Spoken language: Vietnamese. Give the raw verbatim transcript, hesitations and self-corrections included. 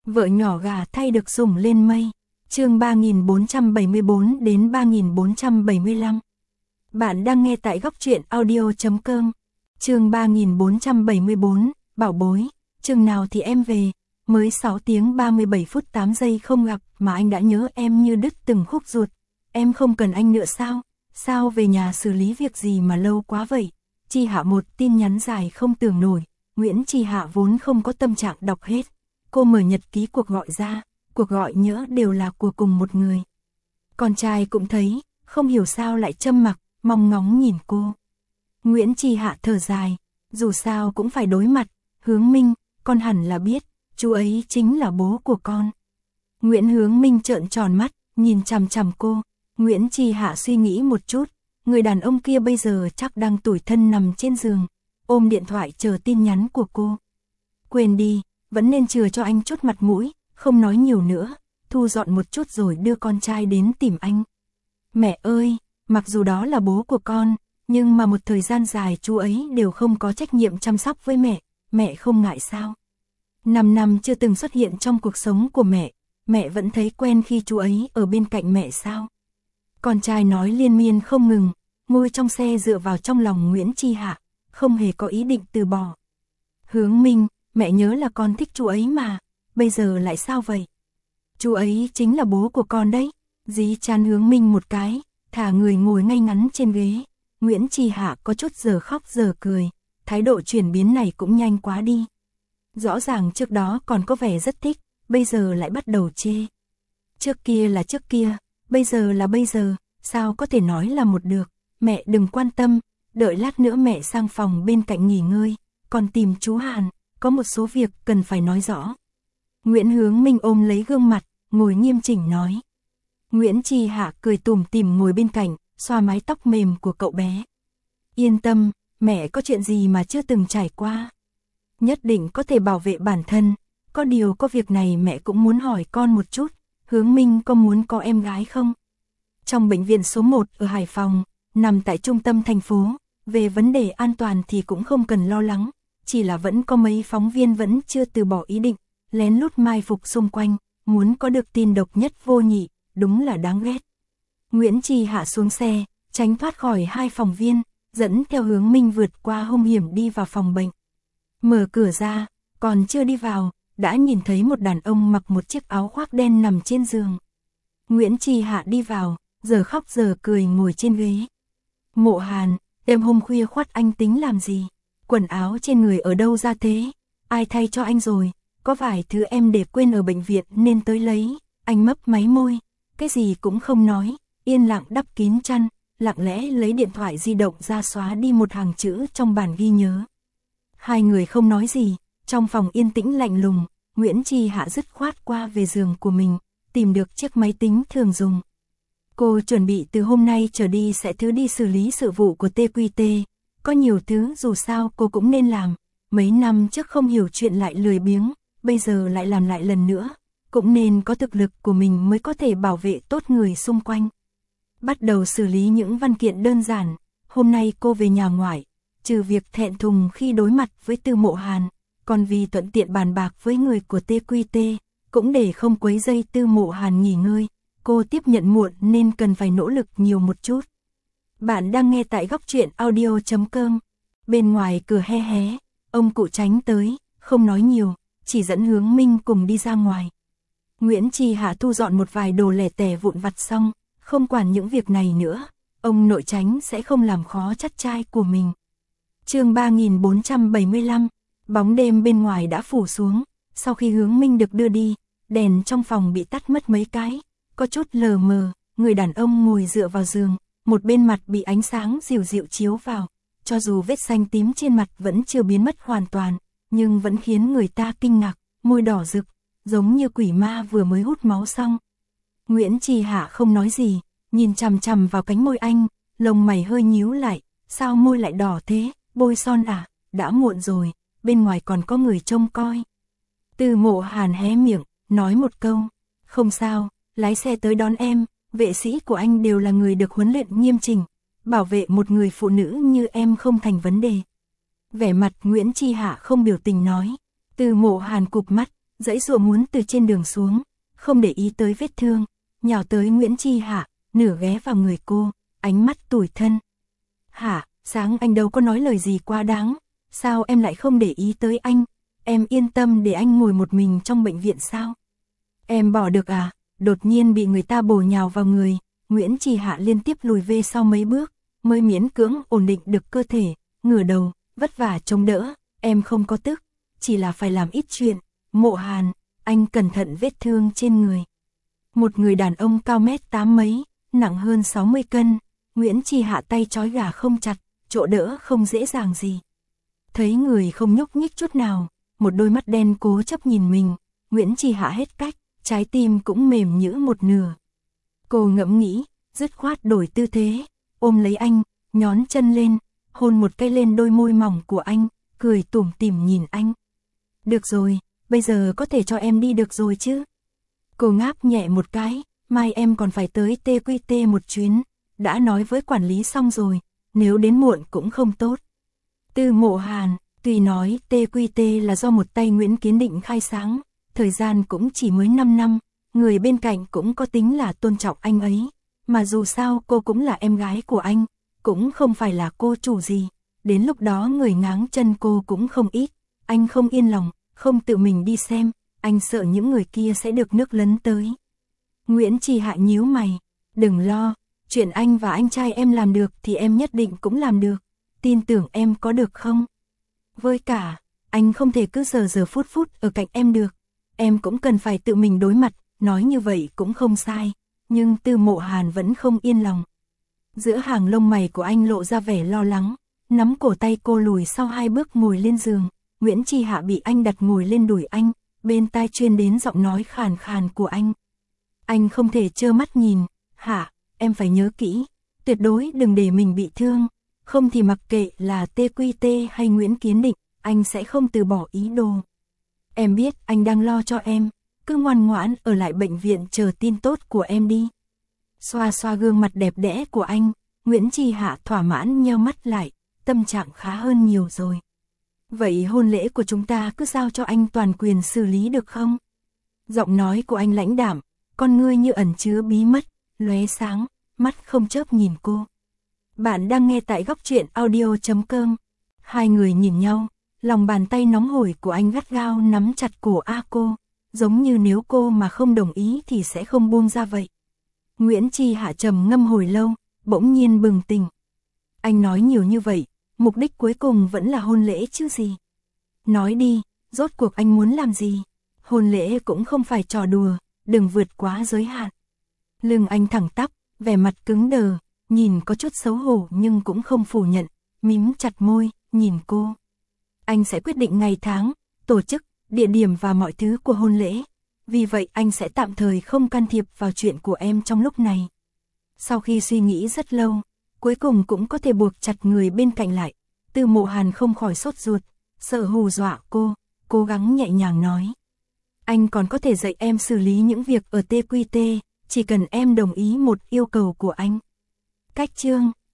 Vợ nhỏ gà thay được sủng lên mây. Chương ba nghìn bốn trăm bảy mươi bốn đến ba nghìn bốn trăm bảy mươi lăm. Bạn đang nghe tại góc truyện audio chấm com. Chương ba nghìn bốn trăm bảy mươi bốn, bảo bối, chừng nào thì em về? Mới sáu tiếng ba mươi bảy phút tám giây không gặp mà anh đã nhớ em như đứt từng khúc ruột. Em không cần anh nữa sao? Sao về nhà xử lý việc gì mà lâu quá vậy? Chi Hạ một tin nhắn dài không tưởng nổi. Nguyễn Chi Hạ vốn không có tâm trạng đọc hết. Cô mở nhật ký cuộc gọi ra, cuộc gọi nhỡ đều là của cùng một người. Con trai cũng thấy, không hiểu sao lại châm mặc, mong ngóng nhìn cô. Nguyễn Chi Hạ thở dài, dù sao cũng phải đối mặt, Hướng Minh, con hẳn là biết, chú ấy chính là bố của con. Nguyễn Hướng Minh trợn tròn mắt, nhìn chằm chằm cô. Nguyễn Chi Hạ suy nghĩ một chút, người đàn ông kia bây giờ chắc đang tủi thân nằm trên giường, ôm điện thoại chờ tin nhắn của cô. Quên đi, vẫn nên chừa cho anh chút mặt mũi, không nói nhiều nữa, thu dọn một chút rồi đưa con trai đến tìm anh. Mẹ ơi, mặc dù đó là bố của con, nhưng mà một thời gian dài chú ấy đều không có trách nhiệm chăm sóc với mẹ, mẹ không ngại sao? Năm năm chưa từng xuất hiện trong cuộc sống của mẹ, mẹ vẫn thấy quen khi chú ấy ở bên cạnh mẹ sao? Con trai nói liên miên không ngừng, ngồi trong xe dựa vào trong lòng Nguyễn Chi Hạ, không hề có ý định từ bỏ. Hướng Minh, mẹ nhớ là con thích chú ấy mà, bây giờ lại sao vậy? Chú ấy chính là bố của con đấy. Dí chán Hướng Minh một cái, thả người ngồi ngay ngắn trên ghế. Nguyễn Chi Hạ có chút giờ khóc giờ cười, thái độ chuyển biến này cũng nhanh quá đi. Rõ ràng trước đó còn có vẻ rất thích, bây giờ lại bắt đầu chê. Trước kia là trước kia, bây giờ là bây giờ, sao có thể nói là một được? Mẹ đừng quan tâm, đợi lát nữa mẹ sang phòng bên cạnh nghỉ ngơi, còn tìm chú Hàn, có một số việc cần phải nói rõ. Nguyễn Hướng Minh ôm lấy gương mặt, ngồi nghiêm chỉnh nói. Nguyễn Chi Hạ cười tủm tỉm ngồi bên cạnh, xoa mái tóc mềm của cậu bé. Yên tâm, mẹ có chuyện gì mà chưa từng trải qua. Nhất định có thể bảo vệ bản thân, có điều có việc này mẹ cũng muốn hỏi con một chút, Hướng Minh có muốn có em gái không? Trong bệnh viện số một ở Hải Phòng, nằm tại trung tâm thành phố, về vấn đề an toàn thì cũng không cần lo lắng, chỉ là vẫn có mấy phóng viên vẫn chưa từ bỏ ý định, lén lút mai phục xung quanh, muốn có được tin độc nhất vô nhị, đúng là đáng ghét. Nguyễn Chi Hạ xuống xe, tránh thoát khỏi hai phóng viên, dẫn theo Hướng Minh vượt qua hung hiểm đi vào phòng bệnh. Mở cửa ra, còn chưa đi vào, đã nhìn thấy một đàn ông mặc một chiếc áo khoác đen nằm trên giường. Nguyễn Chi Hạ đi vào, giờ khóc giờ cười ngồi trên ghế. Mộ Hàn, đêm hôm khuya khoắt anh tính làm gì? Quần áo trên người ở đâu ra thế? Ai thay cho anh rồi? Có vài thứ em để quên ở bệnh viện nên tới lấy. Anh mấp máy môi, cái gì cũng không nói, yên lặng đắp kín chăn, lặng lẽ lấy điện thoại di động ra xóa đi một hàng chữ trong bản ghi nhớ. Hai người không nói gì, trong phòng yên tĩnh lạnh lùng, Nguyễn Chi Hạ dứt khoát qua về giường của mình, tìm được chiếc máy tính thường dùng. Cô chuẩn bị từ hôm nay trở đi sẽ thứ đi xử lý sự vụ của tê quy tê, có nhiều thứ dù sao cô cũng nên làm, mấy năm trước không hiểu chuyện lại lười biếng, bây giờ lại làm lại lần nữa, cũng nên có thực lực của mình mới có thể bảo vệ tốt người xung quanh. Bắt đầu xử lý những văn kiện đơn giản, hôm nay cô về nhà ngoại, trừ việc thẹn thùng khi đối mặt với Tư Mộ Hàn, còn vì thuận tiện bàn bạc với người của tê quy tê, cũng để không quấy rầy Tư Mộ Hàn nghỉ ngơi, cô tiếp nhận muộn nên cần phải nỗ lực nhiều một chút. Bạn đang nghe tại góc truyện audio chấm com. Bên ngoài cửa hé hé, ông cụ Tránh tới, không nói nhiều, chỉ dẫn Hướng Minh cùng đi ra ngoài. Nguyễn Chi Hạ thu dọn một vài đồ lẻ tẻ vụn vặt xong, không quản những việc này nữa, ông nội Tránh sẽ không làm khó chắt trai của mình. Chương ba nghìn bốn trăm bảy mươi lăm, bóng đêm bên ngoài đã phủ xuống, sau khi Hướng Minh được đưa đi, đèn trong phòng bị tắt mất mấy cái, có chút lờ mờ, người đàn ông ngồi dựa vào giường, một bên mặt bị ánh sáng dịu dịu chiếu vào, cho dù vết xanh tím trên mặt vẫn chưa biến mất hoàn toàn, nhưng vẫn khiến người ta kinh ngạc, môi đỏ rực, giống như quỷ ma vừa mới hút máu xong. Nguyễn Chi Hạ không nói gì, nhìn chằm chằm vào cánh môi anh, lông mày hơi nhíu lại, sao môi lại đỏ thế, bôi son à, đã muộn rồi, bên ngoài còn có người trông coi. Tư Mộ Hàn hé miệng, nói một câu, không sao, lái xe tới đón em, vệ sĩ của anh đều là người được huấn luyện nghiêm chỉnh, bảo vệ một người phụ nữ như em không thành vấn đề. Vẻ mặt Nguyễn Chi Hạ không biểu tình nói, Tư Mộ Hàn cụp mắt, giãy giụa muốn từ trên đường xuống, không để ý tới vết thương, nhào tới Nguyễn Chi Hạ, nửa ghé vào người cô, ánh mắt tủi thân. Hả, sáng anh đâu có nói lời gì quá đáng, sao em lại không để ý tới anh, em yên tâm để anh ngồi một mình trong bệnh viện sao? Em bỏ được à? Đột nhiên bị người ta bổ nhào vào người, Nguyễn Chi Hạ liên tiếp lùi về sau mấy bước, mới miễn cưỡng ổn định được cơ thể, ngửa đầu, vất vả chống đỡ, em không có tức, chỉ là phải làm ít chuyện. Mộ Hàn, anh cẩn thận vết thương trên người. Một người đàn ông cao mét tám mấy, nặng hơn sáu mươi cân, Nguyễn Chi Hạ tay trói gà không chặt, chỗ đỡ không dễ dàng gì. Thấy người không nhúc nhích chút nào, một đôi mắt đen cố chấp nhìn mình, Nguyễn Chi Hạ hết cách, trái tim cũng mềm nhũn một nửa. Cô ngẫm nghĩ, dứt khoát đổi tư thế, ôm lấy anh, nhón chân lên, hôn một cái lên đôi môi mỏng của anh, cười tủm tỉm nhìn anh. Được rồi, bây giờ có thể cho em đi được rồi chứ? Cô ngáp nhẹ một cái, mai em còn phải tới tê quy tê một chuyến, đã nói với quản lý xong rồi, nếu đến muộn cũng không tốt. Từ Mộ Hàn, tuy nói tê quy tê là do một tay Nguyễn Kiến Định khai sáng, thời gian cũng chỉ mới năm năm, người bên cạnh cũng có tính là tôn trọng anh ấy, mà dù sao cô cũng là em gái của anh, cũng không phải là cô chủ gì, đến lúc đó người ngáng chân cô cũng không ít, anh không yên lòng, không tự mình đi xem, anh sợ những người kia sẽ được nước lấn tới. Nguyễn Chi Hạ nhíu mày, đừng lo, chuyện anh và anh trai em làm được thì em nhất định cũng làm được, tin tưởng em có được không? Với cả, anh không thể cứ giờ giờ phút phút ở cạnh em được, em cũng cần phải tự mình đối mặt, nói như vậy cũng không sai, nhưng Từ Mộ Hàn vẫn không yên lòng. Giữa hàng lông mày của anh lộ ra vẻ lo lắng, nắm cổ tay cô lùi sau hai bước ngồi lên giường, Nguyễn Chi Hạ bị anh đặt ngồi lên đùi anh, bên tai truyền đến giọng nói khàn khàn của anh. Anh không thể trơ mắt nhìn, Hạ, em phải nhớ kỹ, tuyệt đối đừng để mình bị thương, không thì mặc kệ là tê quy tê hay Nguyễn Kiến Định, anh sẽ không từ bỏ ý đồ. Em biết anh đang lo cho em, cứ ngoan ngoãn ở lại bệnh viện chờ tin tốt của em đi. Xoa xoa gương mặt đẹp đẽ của anh, Nguyễn Chi Hạ thỏa mãn nheo mắt lại, tâm trạng khá hơn nhiều rồi. Vậy hôn lễ của chúng ta cứ giao cho anh toàn quyền xử lý được không? Giọng nói của anh lãnh đạm, con ngươi như ẩn chứa bí mật, lóe sáng, mắt không chớp nhìn cô. Bạn đang nghe tại góc truyện audio chấm com. Hai người nhìn nhau, lòng bàn tay nóng hổi của anh gắt gao nắm chặt cổ A cô, giống như nếu cô mà không đồng ý thì sẽ không buông ra vậy. Nguyễn Chi Hạ trầm ngâm hồi lâu, bỗng nhiên bừng tỉnh. Anh nói nhiều như vậy, mục đích cuối cùng vẫn là hôn lễ chứ gì. Nói đi, rốt cuộc anh muốn làm gì? Hôn lễ cũng không phải trò đùa, đừng vượt quá giới hạn. Lưng anh thẳng tắp, vẻ mặt cứng đờ, nhìn có chút xấu hổ nhưng cũng không phủ nhận, mím chặt môi, nhìn cô. Anh sẽ quyết định ngày tháng, tổ chức, địa điểm và mọi thứ của hôn lễ. Vì vậy anh sẽ tạm thời không can thiệp vào chuyện của em trong lúc này. Sau khi suy nghĩ rất lâu, cuối cùng cũng có thể buộc chặt người bên cạnh lại. Từ Mộ Hàn không khỏi sốt ruột, sợ hù dọa cô, cố gắng nhẹ nhàng nói. Anh còn có thể dạy em xử lý những việc ở tê quy tê, chỉ cần em đồng ý một yêu cầu của anh. Cách chương